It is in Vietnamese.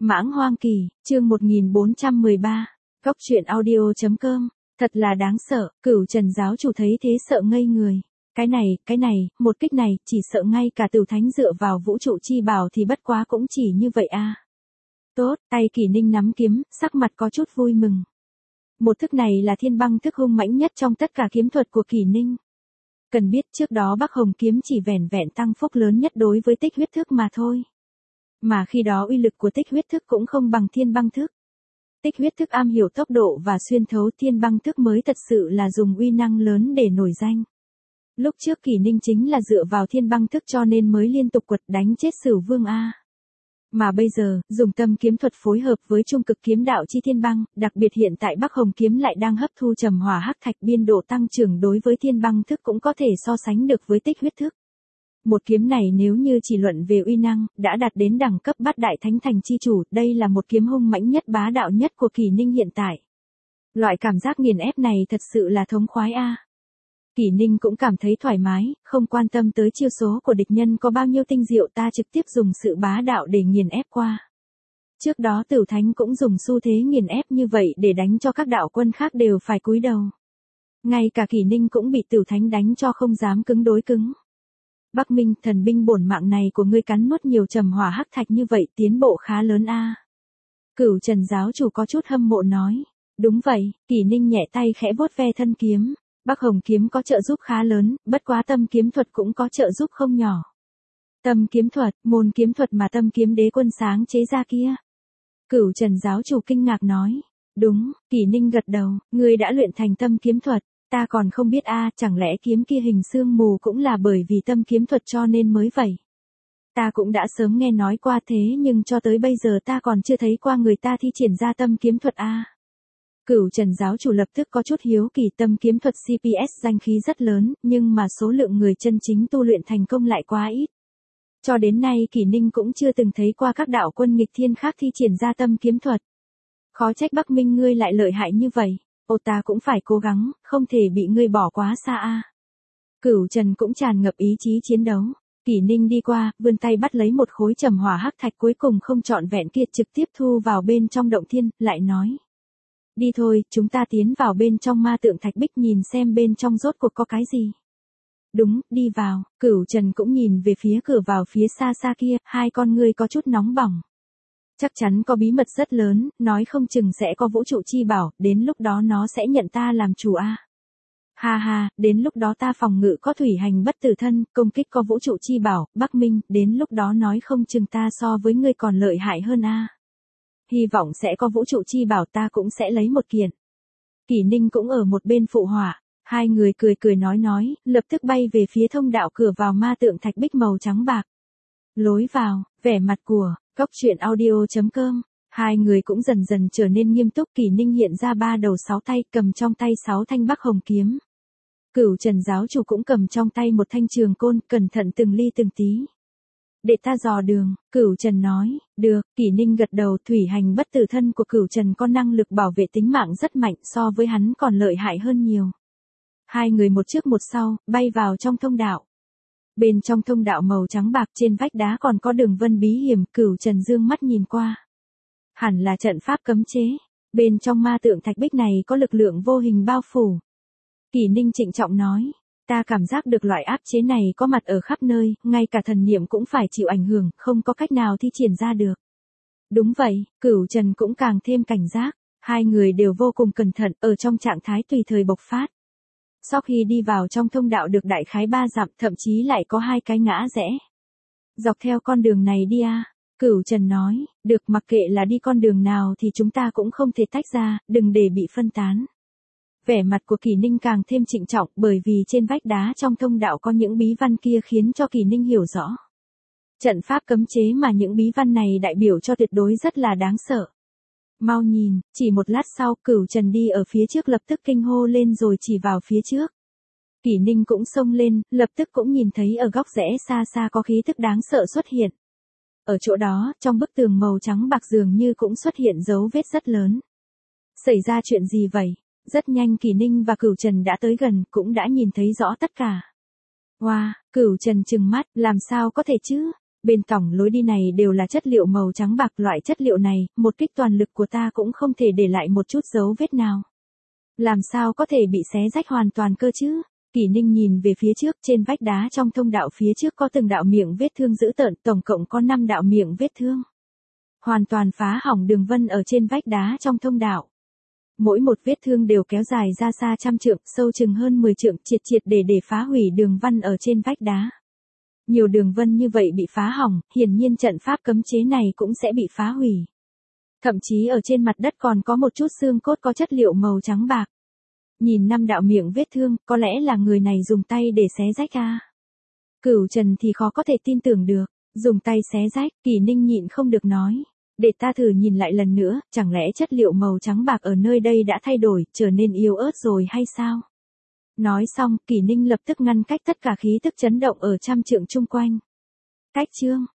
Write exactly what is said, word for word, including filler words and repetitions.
Mãng Hoang Kỳ, chương một nghìn bốn trăm mười ba, Góc truyện audio chấm com, thật là đáng sợ, Cửu Trần giáo chủ thấy thế sợ ngây người. Cái này, cái này, một kích này, chỉ sợ ngay cả Tử Thánh dựa vào vũ trụ chi bảo thì bất quá cũng chỉ như vậy a. À. Tốt, tay Kỷ Ninh nắm kiếm, sắc mặt có chút vui mừng. Một thức này là thiên băng thức hung mãnh nhất trong tất cả kiếm thuật của Kỷ Ninh. Cần biết trước đó Bắc Hồng kiếm chỉ vẻn vẹn tăng phúc lớn nhất đối với tích huyết thức mà thôi. Mà khi đó uy lực của tích huyết thức cũng không bằng thiên băng thức. Tích huyết thức am hiểu tốc độ và xuyên thấu, thiên băng thức mới thật sự là dùng uy năng lớn để nổi danh. Lúc trước Kỷ Ninh chính là dựa vào thiên băng thức cho nên mới liên tục quật đánh chết Sửu Vương A. Mà bây giờ, dùng tâm kiếm thuật phối hợp với trung cực kiếm đạo chi thiên băng, đặc biệt hiện tại Bắc Hồng kiếm lại đang hấp thu trầm hỏa hắc thạch, biên độ tăng trưởng đối với thiên băng thức cũng có thể so sánh được với tích huyết thức. Một kiếm này nếu như chỉ luận về uy năng, đã đạt đến đẳng cấp bát đại thánh thành chi chủ, đây là một kiếm hung mãnh nhất bá đạo nhất của Kỷ Ninh hiện tại. Loại cảm giác nghiền ép này thật sự là thống khoái a. Kỷ Ninh cũng cảm thấy thoải mái, không quan tâm tới chiêu số của địch nhân có bao nhiêu tinh diệu, ta trực tiếp dùng sự bá đạo để nghiền ép qua. Trước đó Tử Thánh cũng dùng xu thế nghiền ép như vậy để đánh cho các đạo quân khác đều phải cúi đầu. Ngay cả Kỷ Ninh cũng bị Tử Thánh đánh cho không dám cứng đối cứng. Bắc Minh, thần binh bổn mạng này của ngươi cắn nuốt nhiều trầm hỏa hắc thạch như vậy, tiến bộ khá lớn a. À. Cửu Trần giáo chủ có chút hâm mộ nói. Đúng vậy, Kỷ Ninh nhẹ tay khẽ vuốt ve thân kiếm. Bắc Hồng kiếm có trợ giúp khá lớn, bất quá tâm kiếm thuật cũng có trợ giúp không nhỏ. Tâm kiếm thuật, môn kiếm thuật mà Tâm kiếm đế quân sáng chế ra kia. Cửu Trần giáo chủ kinh ngạc nói. Đúng, Kỷ Ninh gật đầu, ngươi đã luyện thành tâm kiếm thuật. Ta còn không biết a, à, chẳng lẽ kiếm kia hình sương mù cũng là bởi vì tâm kiếm thuật cho nên mới vậy. Ta cũng đã sớm nghe nói qua thế nhưng cho tới bây giờ ta còn chưa thấy qua người ta thi triển ra tâm kiếm thuật a. À. Cửu Trần giáo chủ lập tức có chút hiếu kỳ, tâm kiếm thuật xê pê ét danh khí rất lớn, nhưng mà số lượng người chân chính tu luyện thành công lại quá ít. Cho đến nay Kỷ Ninh cũng chưa từng thấy qua các đạo quân nghịch thiên khác thi triển ra tâm kiếm thuật. Khó trách Bắc Minh ngươi lại lợi hại như vậy. Ô ta cũng phải cố gắng, không thể bị ngươi bỏ quá xa a. À. Cửu Trần cũng tràn ngập ý chí chiến đấu. Kỷ Ninh đi qua, vươn tay bắt lấy một khối trầm hỏa hắc thạch cuối cùng không trọn vẹn kia, trực tiếp thu vào bên trong động thiên, lại nói. Đi thôi, chúng ta tiến vào bên trong ma tượng thạch bích nhìn xem bên trong rốt cuộc có cái gì. Đúng, đi vào, Cửu Trần cũng nhìn về phía cửa vào phía xa xa kia, hai con ngươi có chút nóng bỏng. Chắc chắn có bí mật rất lớn, nói không chừng sẽ có vũ trụ chi bảo, đến lúc đó nó sẽ nhận ta làm chủ a. À. Ha ha, đến lúc đó ta phòng ngự có thủy hành bất tử thân, công kích có vũ trụ chi bảo, Bắc Minh, đến lúc đó nói không chừng ta so với ngươi còn lợi hại hơn a. À. Hy vọng sẽ có vũ trụ chi bảo, ta cũng sẽ lấy một kiện. Kỷ Ninh cũng ở một bên phụ họa, hai người cười cười nói nói, lập tức bay về phía thông đạo cửa vào ma tượng thạch bích màu trắng bạc. Lối vào, vẻ mặt của Góc truyện audio chấm com, hai người cũng dần dần trở nên nghiêm túc. Kỷ Ninh hiện ra ba đầu sáu tay, cầm trong tay sáu thanh Bắc Hồng kiếm. Cửu Trần giáo chủ cũng cầm trong tay một thanh trường côn, cẩn thận từng ly từng tí. Để ta dò đường, Cửu Trần nói. Được, Kỷ Ninh gật đầu. Thủy hành bất tử thân của Cửu Trần có năng lực bảo vệ tính mạng rất mạnh, so với hắn còn lợi hại hơn nhiều. Hai người một trước một sau, bay vào trong thông đạo. Bên trong thông đạo màu trắng bạc, trên vách đá còn có đường vân bí hiểm. Cửu Trần dương mắt nhìn qua. Hẳn là trận pháp cấm chế. Bên trong ma tượng thạch bích này có lực lượng vô hình bao phủ. Kỷ Ninh trịnh trọng nói. Ta cảm giác được loại áp chế này có mặt ở khắp nơi, ngay cả thần niệm cũng phải chịu ảnh hưởng, không có cách nào thi triển ra được. Đúng vậy, Cửu Trần cũng càng thêm cảnh giác. Hai người đều vô cùng cẩn thận, ở trong trạng thái tùy thời bộc phát. Sau khi đi vào trong thông đạo được đại khái ba dặm, thậm chí lại có hai cái ngã rẽ. Dọc theo con đường này đi à, Cửu Trần nói, được, mặc kệ là đi con đường nào thì chúng ta cũng không thể tách ra, đừng để bị phân tán. Vẻ mặt của Kỷ Ninh càng thêm trịnh trọng, bởi vì trên vách đá trong thông đạo có những bí văn kia khiến cho Kỷ Ninh hiểu rõ. Trận pháp cấm chế mà những bí văn này đại biểu cho tuyệt đối rất là đáng sợ. Mau nhìn, chỉ một lát sau, Cửu Trần đi ở phía trước lập tức kinh hô lên rồi chỉ vào phía trước. Kỷ Ninh cũng xông lên, lập tức cũng nhìn thấy ở góc rẽ xa xa có khí thức đáng sợ xuất hiện. Ở chỗ đó, trong bức tường màu trắng bạc dường như cũng xuất hiện dấu vết rất lớn. Xảy ra chuyện gì vậy? Rất nhanh Kỷ Ninh và Cửu Trần đã tới gần, cũng đã nhìn thấy rõ tất cả. Wow, Cửu Trần trừng mắt, làm sao có thể chứ? Bên cổng lối đi này đều là chất liệu màu trắng bạc, loại chất liệu này, một kích toàn lực của ta cũng không thể để lại một chút dấu vết nào. Làm sao có thể bị xé rách hoàn toàn cơ chứ? Kỷ Ninh nhìn về phía trước, trên vách đá trong thông đạo phía trước có từng đạo miệng vết thương dữ tợn, tổng cộng có năm đạo miệng vết thương. Hoàn toàn phá hỏng đường vân ở trên vách đá trong thông đạo. Mỗi một vết thương đều kéo dài ra xa trăm trượng, sâu chừng hơn mười trượng, triệt triệt để để phá hủy đường văn ở trên vách đá. Nhiều đường vân như vậy bị phá hỏng, hiển nhiên trận pháp cấm chế này cũng sẽ bị phá hủy. Thậm chí ở trên mặt đất còn có một chút xương cốt có chất liệu màu trắng bạc. Nhìn năm đạo miệng vết thương, có lẽ là người này dùng tay để xé rách a. Cửu Trần thì khó có thể tin tưởng được, dùng tay xé rách, Kỷ Ninh nhịn không được nói. Để ta thử nhìn lại lần nữa, chẳng lẽ chất liệu màu trắng bạc ở nơi đây đã thay đổi, trở nên yếu ớt rồi hay sao? Nói xong, Kỷ Ninh lập tức ngăn cách tất cả khí tức chấn động ở trăm trượng chung quanh. Cách chương